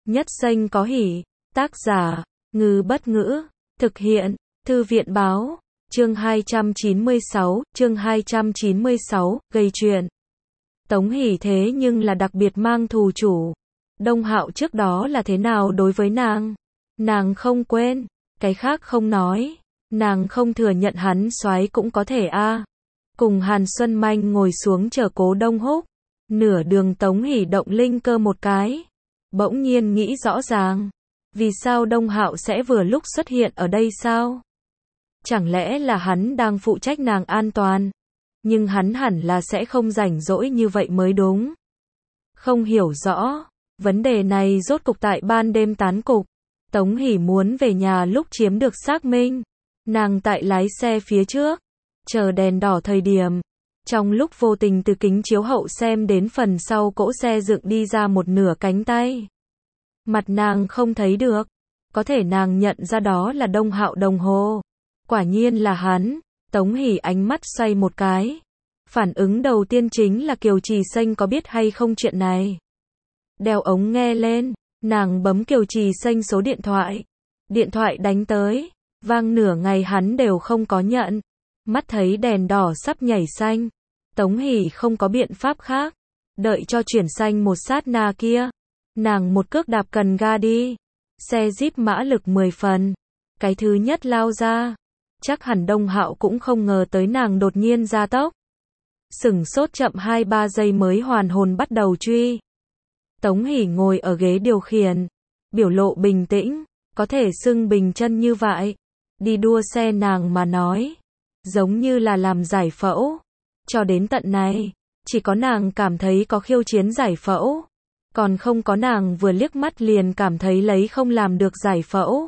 Nhất xanh có hỉ. Tác giả, Ngư Bất Ngữ. Thực hiện, Thư viện Báo. Chương 296, gây chuyện. Tống Hỷ thế nhưng là đặc biệt mang thù chủ. Đông Hạo trước đó là thế nào đối với nàng? Nàng không quên, cái khác không nói. Nàng không thừa nhận hắn soái cũng có thể a. Cùng Hàn Xuân Manh ngồi xuống chờ Cố Đông Húc. Nửa đường Tống Hỷ động linh cơ một cái. Bỗng nhiên nghĩ rõ ràng. Vì sao Đông Hạo sẽ vừa lúc xuất hiện ở đây sao? Chẳng lẽ là hắn đang phụ trách nàng an toàn? Nhưng hắn hẳn là sẽ không rảnh rỗi như vậy mới đúng. Không hiểu rõ. Vấn đề này rốt cục tại ban đêm tán cục. Tống Hỷ muốn về nhà lúc chiếm được xác minh. Nàng tại lái xe phía trước. Chờ đèn đỏ thời điểm. Trong lúc vô tình từ kính chiếu hậu xem đến phần sau cỗ xe dựng đi ra một nửa cánh tay. Mặt nàng không thấy được. Có thể nàng nhận ra đó là Đông Hạo đồng hồ. Quả nhiên là hắn. Tống Hỷ ánh mắt xoay một cái. Phản ứng đầu tiên chính là Kiều Trì Xanh có biết hay không chuyện này. Đeo ống nghe lên. Nàng bấm Kiều Trì Xanh số điện thoại. Điện thoại đánh tới. Vang nửa ngày hắn đều không có nhận. Mắt thấy đèn đỏ sắp nhảy xanh. Tống Hỷ không có biện pháp khác. Đợi cho chuyển xanh một sát na kia. Nàng một cước đạp cần ga đi. Xe Jeep mã lực 10 phần. Cái thứ nhất lao ra. Chắc hẳn Đông Hạo cũng không ngờ tới nàng đột nhiên gia tốc. Sửng sốt chậm 2-3 giây mới hoàn hồn bắt đầu truy. Tống Hỷ ngồi ở ghế điều khiển. Biểu lộ bình tĩnh. Có thể xưng bình chân như vậy. Đi đua xe nàng mà nói. Giống như là làm giải phẫu. Cho đến tận này. Chỉ có nàng cảm thấy có khiêu chiến giải phẫu. Còn không có nàng vừa liếc mắt liền cảm thấy lấy không làm được giải phẫu.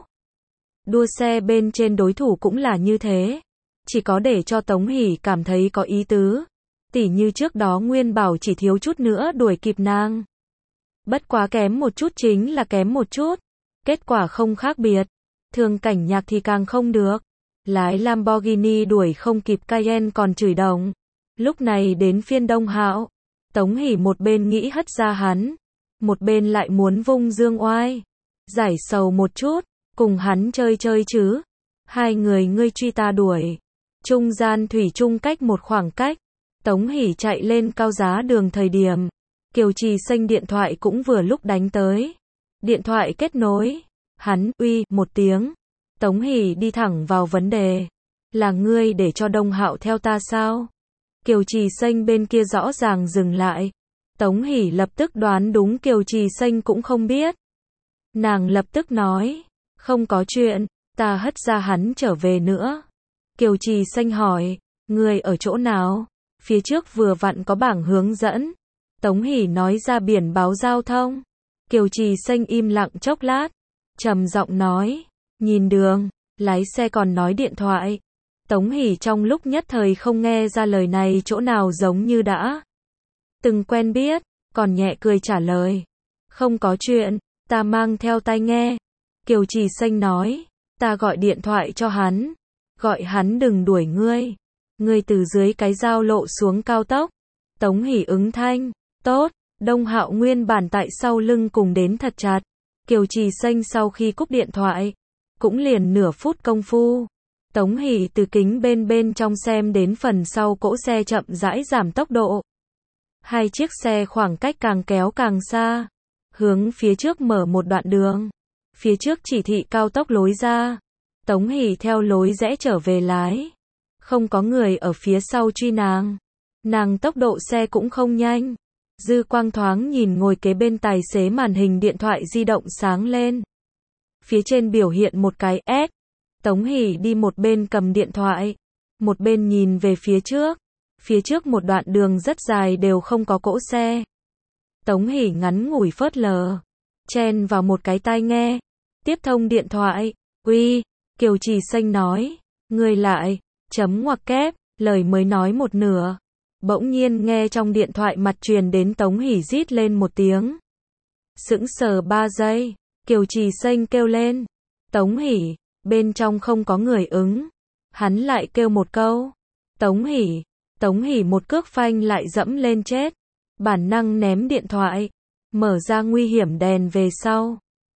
Đua xe bên trên đối thủ cũng là như thế. Chỉ có để cho Tống Hỷ cảm thấy có ý tứ. Tỉ như trước đó Nguyên Bảo chỉ thiếu chút nữa đuổi kịp nàng. Bất quá kém một chút chính là kém một chút. Kết quả không khác biệt. Thường Cảnh Nhạc thì càng không được. Lái Lamborghini đuổi không kịp Cayenne còn chửi đồng. Lúc này đến phiên Đông Hạo. Tống Hỷ một bên nghĩ hất ra hắn. Một bên lại muốn vung dương oai. Giải sầu một chút. Cùng hắn chơi chơi chứ. Hai người ngươi truy ta đuổi. Trung gian thủy chung cách một khoảng cách. Tống Hỷ chạy lên cao giá đường thời điểm. Kiều Trì Xanh điện thoại cũng vừa lúc đánh tới. Điện thoại kết nối. Hắn uy một tiếng. Tống Hỷ đi thẳng vào vấn đề. Là ngươi để cho Đông Hạo theo ta sao? Kiều Trì Xanh bên kia rõ ràng dừng lại. Tống Hỷ lập tức đoán đúng Kiều Trì Xanh cũng không biết. Nàng lập tức nói. Không có chuyện, ta hất ra hắn trở về nữa. Kiều Trì Xanh hỏi. Ngươi ở chỗ nào? Phía trước vừa vặn có bảng hướng dẫn. Tống Hỷ nói ra biển báo giao thông. Kiều Trì Xanh im lặng chốc lát. Trầm giọng nói. Nhìn đường, lái xe còn nói điện thoại. Tống Hỷ trong lúc nhất thời không nghe ra lời này chỗ nào giống như đã từng quen biết, còn nhẹ cười trả lời. Không có chuyện, ta mang theo tai nghe. Kiều Trì Xanh nói. Ta gọi điện thoại cho hắn. Gọi hắn đừng đuổi ngươi. Ngươi từ dưới cái giao lộ xuống cao tốc. Tống Hỷ ứng thanh. Tốt, Đông Hạo nguyên bản tại sau lưng cùng đến thật chặt. Kiều Trì Xanh sau khi cúp điện thoại. Cũng liền nửa phút công phu. Tống Hỷ từ kính bên trong xem đến phần sau cỗ xe chậm rãi giảm tốc độ. Hai chiếc xe khoảng cách càng kéo càng xa. Hướng phía trước mở một đoạn đường. Phía trước chỉ thị cao tốc lối ra. Tống Hỷ theo lối rẽ trở về lái. Không có người ở phía sau truy nàng. Nàng tốc độ xe cũng không nhanh. Dư quang thoáng nhìn ngồi kế bên tài xế màn hình điện thoại di động sáng lên. Phía trên biểu hiện một cái S. Tống Hỷ đi một bên cầm điện thoại. Một bên nhìn về phía trước. Phía trước một đoạn đường rất dài đều không có cỗ xe. Tống Hỷ ngắn ngủi phớt lờ. Chen vào một cái tai nghe. Tiếp thông điện thoại. Uy, Kiều Trì Xanh nói. Ngươi lại, chấm ngoặc kép, lời mới nói một nửa. Bỗng nhiên nghe trong điện thoại mặt truyền đến Tống Hỷ rít lên một tiếng. Sững sờ 3 giây. Kiều Trì Xanh kêu lên. Tống Hỷ, bên trong không có người ứng. Hắn lại kêu một câu. Tống Hỷ. Tống Hỷ một cước phanh lại dẫm lên chết. Bản năng ném điện thoại. Mở ra nguy hiểm đèn về sau.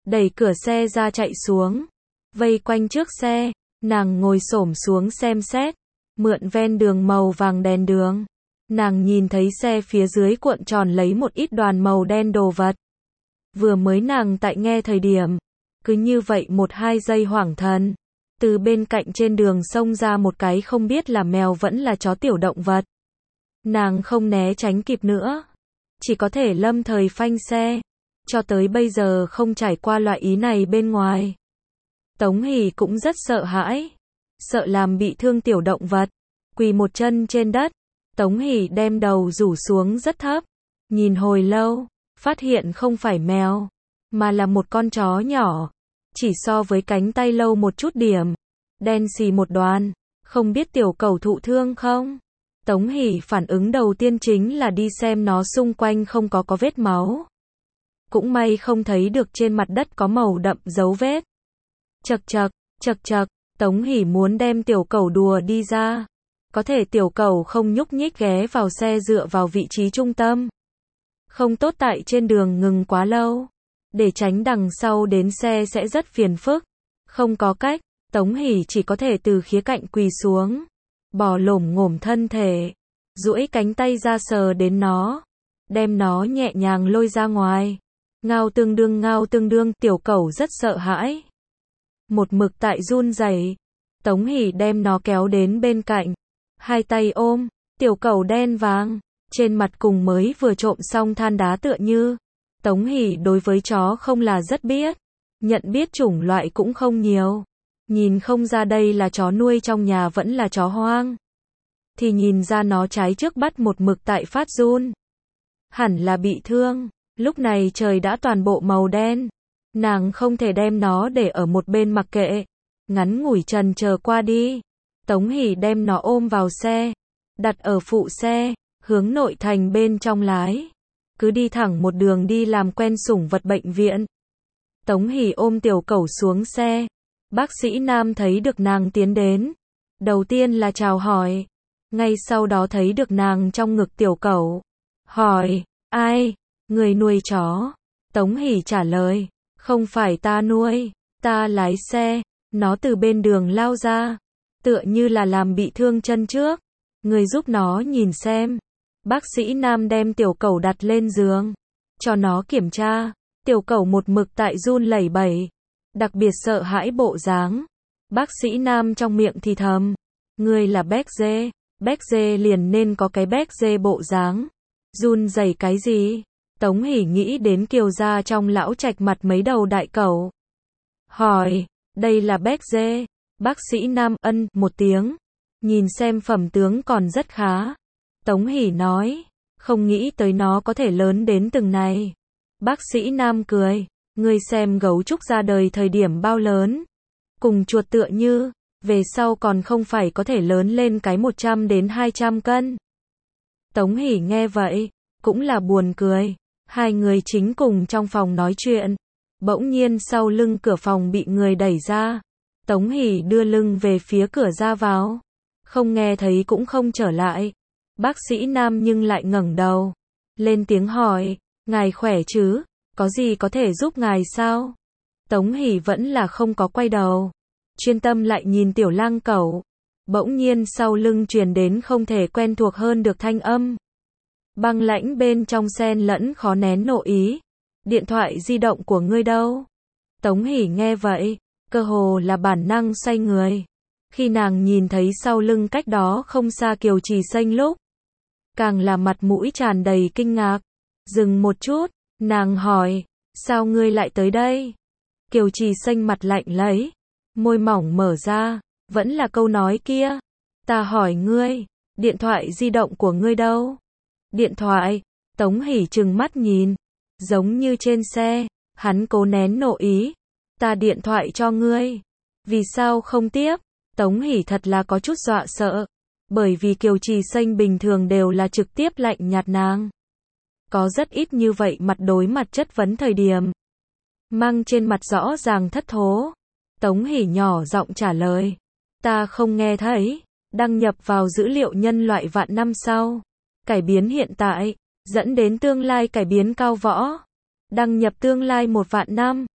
đẩy cửa xe ra chạy xuống. Vây quanh trước xe, nàng ngồi xổm xuống xem xét, mượn ven đường màu vàng đèn đường. Nàng nhìn thấy xe phía dưới cuộn tròn lấy một ít đoàn màu đen đồ vật. Vừa mới nàng tại nghe thời điểm, cứ như vậy 1-2 giây hoảng thần. Từ bên cạnh trên đường xông ra một cái không biết là mèo vẫn là chó tiểu động vật. Nàng không né tránh kịp nữa, chỉ có thể lâm thời phanh xe. Cho tới bây giờ không trải qua loại ý này bên ngoài. Tống Hỷ cũng rất sợ hãi, sợ làm bị thương tiểu động vật. Quỳ một chân trên đất, Tống Hỷ đem đầu rủ xuống rất thấp, nhìn hồi lâu, phát hiện không phải mèo, mà là một con chó nhỏ, chỉ so với cánh tay lâu một chút điểm, đen xì một đoàn, không biết tiểu cẩu thụ thương không? Tống Hỷ phản ứng đầu tiên chính là đi xem nó xung quanh không có vết máu. Cũng may không thấy được trên mặt đất có màu đậm dấu vết. Chậc chậc, Tống Hỷ muốn đem tiểu cẩu đùa đi ra. Có thể tiểu cẩu không nhúc nhích ghé vào xe dựa vào vị trí trung tâm. Không tốt tại trên đường ngừng quá lâu. Để tránh đằng sau đến xe sẽ rất phiền phức. Không có cách, Tống Hỷ chỉ có thể từ khía cạnh quỳ xuống. Bò lổm ngổm thân thể. Duỗi cánh tay ra sờ đến nó. Đem nó nhẹ nhàng lôi ra ngoài. Ngao tương đương, tiểu cẩu rất sợ hãi. Một mực tại run rẩy. Tống Hỷ đem nó kéo đến bên cạnh. Hai tay ôm, tiểu cẩu đen vàng, trên mặt cùng mới vừa trộm xong than đá tựa như. Tống Hỷ đối với chó không là rất biết, nhận biết chủng loại cũng không nhiều. Nhìn không ra đây là chó nuôi trong nhà vẫn là chó hoang. Thì nhìn ra nó trái trước bắt một mực tại phát run. Hẳn là bị thương, lúc này trời đã toàn bộ màu đen. Nàng không thể đem nó để ở một bên mặc kệ. Ngắn ngủi trần chờ qua đi. Tống Hỷ đem nó ôm vào xe, đặt ở phụ xe, hướng nội thành bên trong lái. Cứ đi thẳng một đường đi làm quen sủng vật bệnh viện. Tống Hỷ ôm tiểu cẩu xuống xe. Bác sĩ nam thấy được nàng tiến đến. Đầu tiên là chào hỏi. Ngay sau đó thấy được nàng trong ngực tiểu cẩu. Hỏi, ai? Người nuôi chó. Tống Hỷ trả lời, không phải ta nuôi, ta lái xe. Nó từ bên đường lao ra. Tựa như là làm bị thương chân trước. Người giúp nó nhìn xem. Bác sĩ nam đem tiểu cẩu đặt lên giường. Cho nó kiểm tra. Tiểu cẩu một mực tại run lẩy bẩy. Đặc biệt sợ hãi bộ dáng. Bác sĩ nam trong miệng thì thầm. Ngươi là béc dê. Béc dê liền nên có cái béc dê bộ dáng. Run rẩy cái gì? Tống Hỷ nghĩ đến Kiều gia trong lão trạch mặt mấy đầu đại cẩu. Hỏi, đây là béc dê. Bác sĩ nam ân một tiếng. Nhìn xem phẩm tướng còn rất khá. Tống Hỷ nói, không nghĩ tới nó có thể lớn đến từng này. Bác sĩ nam cười, ngươi xem gấu trúc ra đời thời điểm bao lớn. Cùng chuột tựa như, về sau còn không phải có thể lớn lên cái 100 đến 200 cân. Tống Hỷ nghe vậy, cũng là buồn cười. Hai người chính cùng trong phòng nói chuyện. Bỗng nhiên sau lưng cửa phòng bị người đẩy ra. Tống Hỷ đưa lưng về phía cửa ra vào. Không nghe thấy cũng không trở lại. Bác sĩ nam nhưng lại ngẩng đầu. Lên tiếng hỏi, ngài khỏe chứ? Có gì có thể giúp ngài sao? Tống Hỷ vẫn là không có quay đầu. Chuyên tâm lại nhìn tiểu lang cẩu. Bỗng nhiên sau lưng truyền đến không thể quen thuộc hơn được thanh âm. Băng lãnh bên trong xen lẫn khó nén nộ ý. Điện thoại di động của ngươi đâu? Tống Hỷ nghe vậy, cơ hồ là bản năng xoay người. Khi nàng nhìn thấy sau lưng cách đó không xa Kiều Trì Xanh lúc, càng là mặt mũi tràn đầy kinh ngạc. Dừng một chút, nàng hỏi, sao ngươi lại tới đây? Kiều Trì Xanh mặt lạnh lấy, môi mỏng mở ra, vẫn là câu nói kia. Ta hỏi ngươi, điện thoại di động của ngươi đâu? Điện thoại, Tống Hỷ trừng mắt nhìn, giống như trên xe, hắn cố nén nộ ý. Ta điện thoại cho ngươi, vì sao không tiếp? Tống Hỷ thật là có chút dọa sợ, bởi vì Kiều Trì Xanh bình thường đều là trực tiếp lạnh nhạt nàng. Có rất ít như vậy mặt đối mặt chất vấn thời điểm. Mang trên mặt rõ ràng thất thố. Tống Hỷ nhỏ giọng trả lời. Ta không nghe thấy, đăng nhập vào dữ liệu nhân loại vạn năm sau. Cải biến hiện tại, dẫn đến tương lai cải biến cao võ. Đăng nhập tương lai 1 vạn năm.